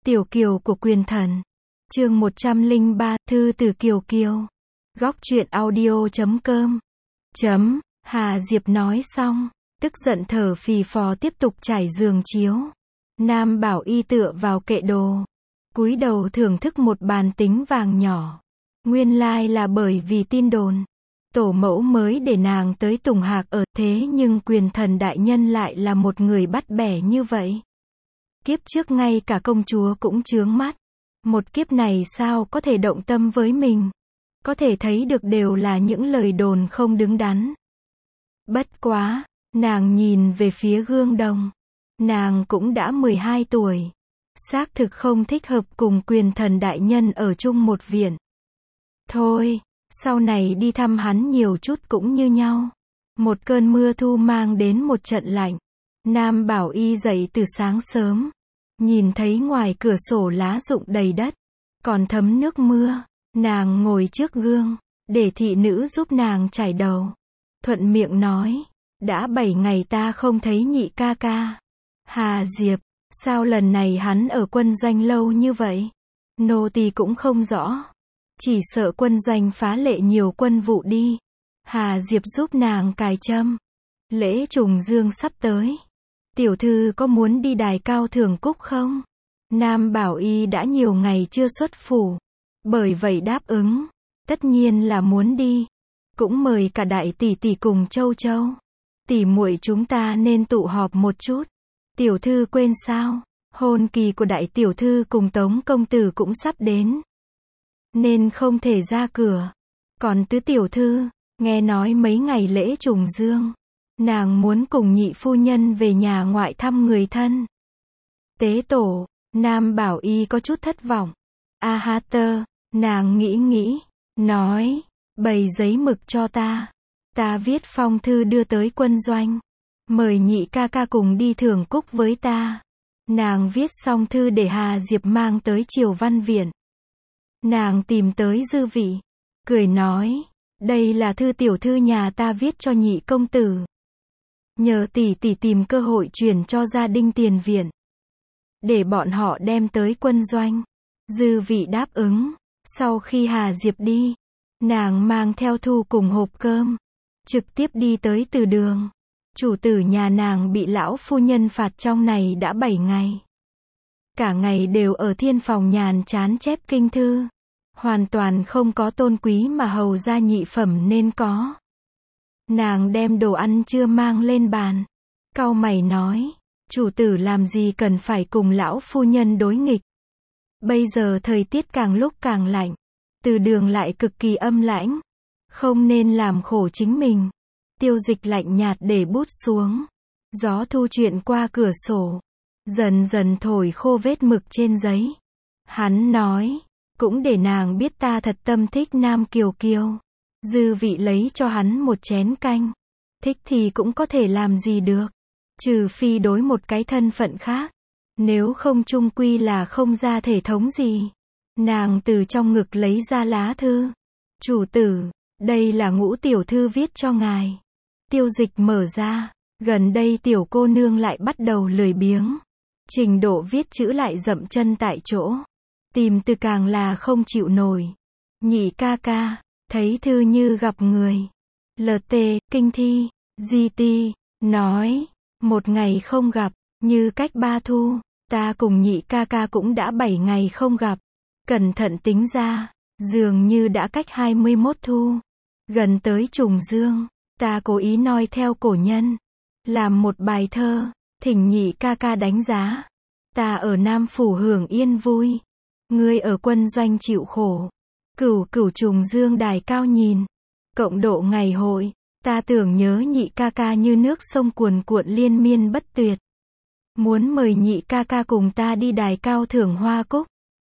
Tiểu Kiều của Quyền Thần. Chương 103, thư từ Kiều Kiều. Góc truyện audio.com. Hà Diệp nói xong, tức giận thở phì phò tiếp tục trải giường chiếu. Nam Bảo Y tựa vào kệ đồ, cúi đầu thưởng thức một bàn tính vàng nhỏ. Nguyên lai là bởi vì tin đồn tổ mẫu mới để nàng tới Tùng Hạc ở, thế nhưng Quyền Thần đại nhân lại là một người bắt bẻ như vậy. Kiếp trước ngay cả công chúa cũng chướng mắt, một kiếp này sao có thể động tâm với mình. Có thể thấy được đều là những lời đồn không đứng đắn. Bất quá, nàng nhìn về phía gương đồng. Nàng cũng đã 12 tuổi. Xác thực không thích hợp cùng Quyền Thần đại nhân ở chung một viện. Thôi, sau này đi thăm hắn nhiều chút cũng như nhau. Một cơn mưa thu mang đến một trận lạnh. Nam Bảo Y dậy từ sáng sớm. Nhìn thấy ngoài cửa sổ lá rụng đầy đất, còn thấm nước mưa. Nàng ngồi trước gương, để thị nữ giúp nàng chải đầu. Thuận miệng nói, đã 7 ngày ta không thấy nhị ca ca. Hà Diệp, sao lần này hắn ở quân doanh lâu như vậy? Nô tỳ cũng không rõ. Chỉ sợ quân doanh phá lệ nhiều quân vụ đi. Hà Diệp giúp nàng cài châm. Lễ trùng dương sắp tới. Tiểu thư có muốn đi đài cao thưởng cúc không? Nam Bảo Y đã nhiều ngày chưa xuất phủ. Bởi vậy đáp ứng. Tất nhiên là muốn đi. Cũng mời cả đại tỷ tỷ cùng Châu Châu. Tỷ muội chúng ta nên tụ họp một chút. Tiểu thư quên sao? Hôn kỳ của đại tiểu thư cùng Tống công tử cũng sắp đến. Nên không thể ra cửa. Còn tứ tiểu thư, nghe nói mấy ngày lễ trùng dương. Nàng muốn cùng nhị phu nhân về nhà ngoại thăm người thân. Tế tổ, Nam Bảo Y có chút thất vọng. A ha tơ, nàng nghĩ, nói, bày giấy mực cho ta. Ta viết phong thư đưa tới quân doanh. Mời nhị ca ca cùng đi thưởng cúc với ta. Nàng viết xong thư để Hà Diệp mang tới Triều Văn Viện. Nàng tìm tới dư vị. Cười nói, đây là thư tiểu thư nhà ta viết cho nhị công tử. Nhờ tỷ tỷ tìm cơ hội truyền cho gia đình tiền viện. Để bọn họ đem tới quân doanh. Dư vị đáp ứng. Sau khi Hà Diệp đi, nàng mang theo thu cùng hộp cơm. Trực tiếp đi tới từ đường. Chủ tử nhà nàng bị lão phu nhân phạt trong này đã 7 ngày. Cả ngày đều ở thiên phòng nhàn chán chép kinh thư. Hoàn toàn không có tôn quý mà hầu ra nhị phẩm nên có. Nàng đem đồ ăn trưa mang lên bàn. Cau mày nói, chủ tử làm gì cần phải cùng lão phu nhân đối nghịch. Bây giờ thời tiết càng lúc càng lạnh. Từ đường lại cực kỳ âm lãnh. Không nên làm khổ chính mình. Tiêu Dịch lạnh nhạt để bút xuống. Gió thu chuyện qua cửa sổ. Dần dần thổi khô vết mực trên giấy. Hắn nói, cũng để nàng biết ta thật tâm thích Nam Kiều Kiều. Dư vị lấy cho hắn một chén canh. Thích thì cũng có thể làm gì được. Trừ phi đối một cái thân phận khác. Nếu không chung quy là không ra thể thống gì. Nàng từ trong ngực lấy ra lá thư. Chủ tử, đây là Ngũ tiểu thư viết cho ngài. Tiêu Dịch mở ra. Gần đây tiểu cô nương lại bắt đầu lười biếng. Trình độ viết chữ lại dậm chân tại chỗ. Tìm từ càng là không chịu nổi. Nhị ca ca, thấy thư như gặp người. LT, kinh thi, GT, nói, một ngày không gặp, như cách 3 thu. Ta cùng nhị ca ca cũng đã 7 ngày không gặp. Cẩn thận tính ra, dường như đã cách 21 thu. Gần tới trùng dương, ta cố ý noi theo cổ nhân. Làm một bài thơ, thỉnh nhị ca ca đánh giá. Ta ở Nam Phủ hưởng yên vui. Ngươi ở quân doanh chịu khổ. Cửu cửu trùng dương đài cao nhìn. Cộng độ ngày hội. Ta tưởng nhớ nhị ca ca như nước sông cuồn cuộn liên miên bất tuyệt. Muốn mời nhị ca ca cùng ta đi đài cao thưởng hoa cúc.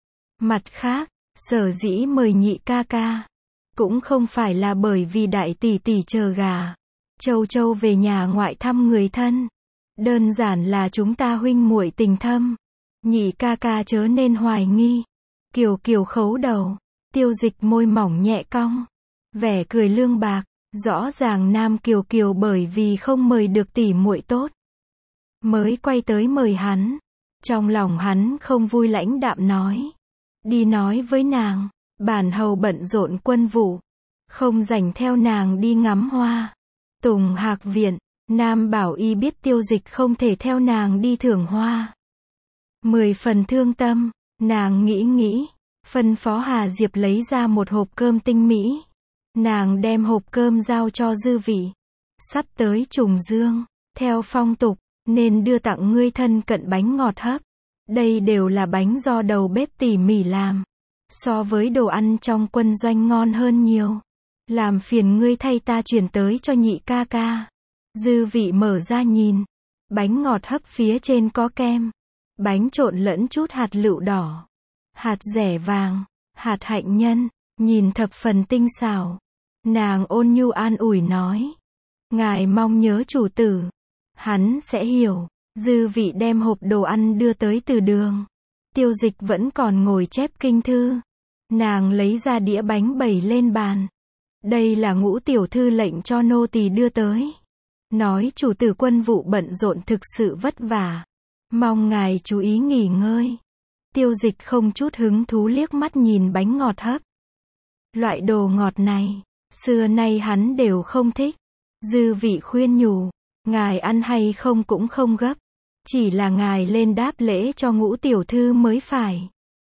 Mặt khác, sở dĩ mời nhị ca ca. Cũng không phải là bởi vì đại tỷ tỷ chờ gà. Châu Châu về nhà ngoại thăm người thân. Đơn giản là chúng ta huynh muội tình thâm. Nhị ca ca chớ nên hoài nghi. Kiều Kiều khấu đầu. Tiêu Dịch môi mỏng nhẹ cong. Vẻ cười lương bạc. Rõ ràng Nam Kiều Kiều bởi vì không mời được tỷ muội tốt. Mới quay tới mời hắn. Trong lòng hắn không vui lãnh đạm nói. Đi nói với nàng, bản hầu bận rộn quân vụ, không rảnh theo nàng đi ngắm hoa. Tùng Hạc Viện, Nam Bảo Y biết Tiêu Dịch không thể theo nàng đi thưởng hoa. 10 phần thương tâm, nàng nghĩ, phân phó Hà Diệp lấy ra một hộp cơm tinh mỹ. Nàng đem hộp cơm giao cho dư vị. Sắp tới trùng dương, theo phong tục, nên đưa tặng ngươi thân cận bánh ngọt hấp. Đây đều là bánh do đầu bếp tỉ mỉ làm. So với đồ ăn trong quân doanh ngon hơn nhiều. Làm phiền ngươi thay ta chuyển tới cho nhị ca ca. Dư vị mở ra nhìn. Bánh ngọt hấp phía trên có kem. Bánh trộn lẫn chút hạt lựu đỏ. Hạt dẻ vàng. Hạt hạnh nhân. Nhìn thập phần tinh xảo. Nàng ôn nhu an ủi nói. Ngài mong nhớ chủ tử. Hắn sẽ hiểu. Dư vị đem hộp đồ ăn đưa tới từ đường. Tiêu Dịch vẫn còn ngồi chép kinh thư. Nàng lấy ra đĩa bánh bày lên bàn. Đây là Ngũ tiểu thư lệnh cho nô tỳ đưa tới. Nói chủ tử quân vụ bận rộn thực sự vất vả. Mong ngài chú ý nghỉ ngơi. Tiêu Dịch không chút hứng thú liếc mắt nhìn bánh ngọt hấp. Loại đồ ngọt này, xưa nay hắn đều không thích. Dư vị khuyên nhủ, ngài ăn hay không cũng không gấp. Chỉ là ngài lên đáp lễ cho Ngũ tiểu thư mới phải.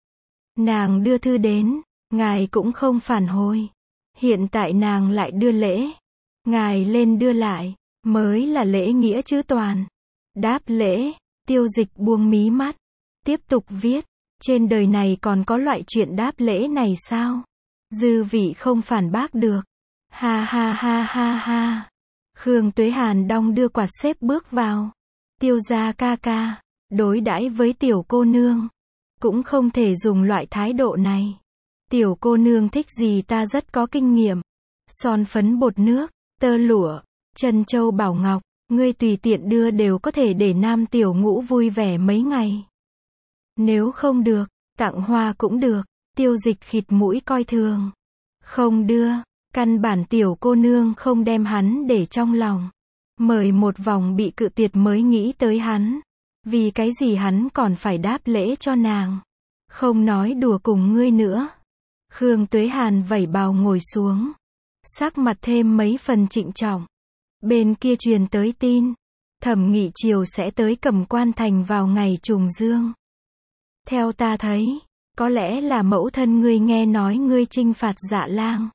Nàng đưa thư đến, ngài cũng không phản hồi. Hiện tại nàng lại đưa lễ. Ngài lên đưa lại, mới là lễ nghĩa chứ toàn. Đáp lễ, Tiêu Dịch buông mí mắt. Tiếp tục viết, trên đời này còn có loại chuyện đáp lễ này sao? Dư vị không phản bác được. Ha ha ha ha ha. Khương Tuế Hàn đong đưa quạt xếp bước vào. Tiêu gia ca ca, đối đãi với tiểu cô nương. Cũng không thể dùng loại thái độ này. Tiểu cô nương thích gì ta rất có kinh nghiệm. Son phấn bột nước, tơ lụa, trân châu bảo ngọc, ngươi tùy tiện đưa đều có thể để nam tiểu ngũ vui vẻ mấy ngày. Nếu không được, tặng hoa cũng được. Tiêu Dịch khịt mũi coi thường. Không đưa, căn bản tiểu cô nương không đem hắn để trong lòng. Mời một vòng bị cự tuyệt mới nghĩ tới hắn. Vì cái gì hắn còn phải đáp lễ cho nàng. Không nói đùa cùng ngươi nữa. Khương Tuế Hàn vẩy bào ngồi xuống. Sắc mặt thêm mấy phần trịnh trọng. Bên kia truyền tới tin. Thẩm Nghị Triều sẽ tới Cẩm Quan Thành vào ngày trùng dương. Theo ta thấy, có lẽ là mẫu thân ngươi nghe nói ngươi chinh phạt Dạ Lang.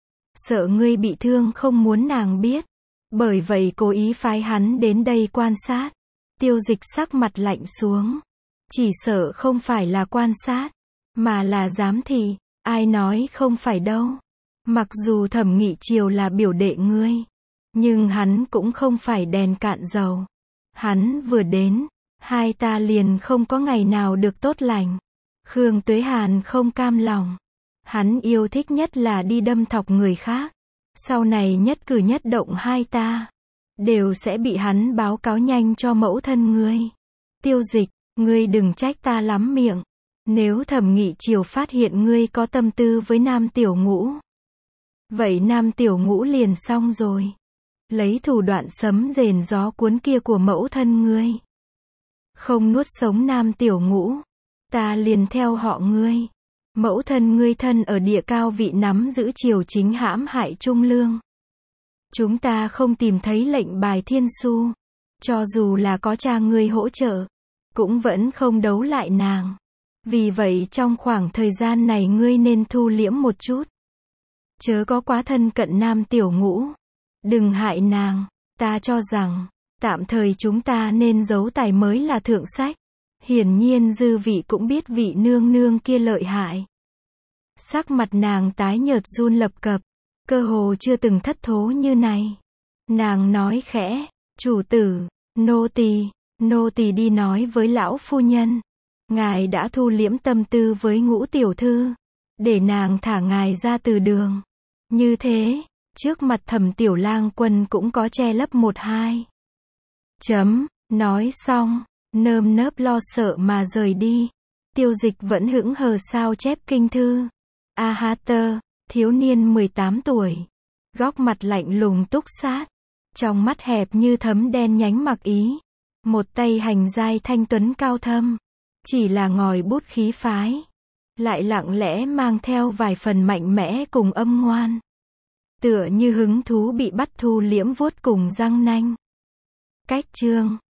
Sợ ngươi bị thương không muốn nàng biết. Bởi vậy cố ý phái hắn đến đây quan sát. Tiêu Dịch sắc mặt lạnh xuống. Chỉ sợ không phải là quan sát, mà là giám thị. Ai nói không phải đâu. Mặc dù Thẩm Nghị Triều là biểu đệ ngươi, nhưng hắn cũng không phải đèn cạn dầu. Hắn vừa đến, hai ta liền không có ngày nào được tốt lành. Khương Tuế Hàn không cam lòng. Hắn yêu thích nhất là đi đâm thọc người khác. Sau này nhất cử nhất động hai ta đều sẽ bị hắn báo cáo nhanh cho mẫu thân ngươi. Tiêu Dịch, ngươi đừng trách ta lắm miệng. Nếu Thẩm Nghị Triều phát hiện ngươi có tâm tư với nam tiểu ngũ, vậy nam tiểu ngũ liền xong rồi. Lấy thủ đoạn sấm rền gió cuốn kia của mẫu thân ngươi, không nuốt sống nam tiểu ngũ, ta liền theo họ ngươi. Mẫu thân ngươi thân ở địa cao vị nắm giữ triều chính hãm hại Trung Lương. Chúng ta không tìm thấy lệnh bài thiên su. Cho dù là có cha ngươi hỗ trợ, cũng vẫn không đấu lại nàng. Vì vậy trong khoảng thời gian này ngươi nên thu liễm một chút. Chớ có quá thân cận nam tiểu ngũ. Đừng hại nàng. Ta cho rằng, tạm thời chúng ta nên giấu tài mới là thượng sách. Hiển nhiên dư vị cũng biết vị nương nương kia lợi hại. Sắc mặt nàng tái nhợt run lập cập. Cơ hồ chưa từng thất thố như này. Nàng nói khẽ, chủ tử, nô tỳ đi nói với lão phu nhân. Ngài đã thu liễm tâm tư với Ngũ tiểu thư, để nàng thả ngài ra từ đường. Như thế, trước mặt Thẩm tiểu lang quân cũng có che lấp một hai. Nói xong, nơm nớp lo sợ mà rời đi. Tiêu Dịch vẫn hững hờ sao chép kinh thư. Ahater, thiếu niên 18 tuổi. Góc mặt lạnh lùng túc sát. Trong mắt hẹp như thấm đen nhánh mặc ý. Một tay hành giai thanh tuấn cao thâm. Chỉ là ngòi bút khí phái. Lại lặng lẽ mang theo vài phần mạnh mẽ cùng âm ngoan. Tựa như hứng thú bị bắt thu liễm vuốt cùng răng nanh. Cách chương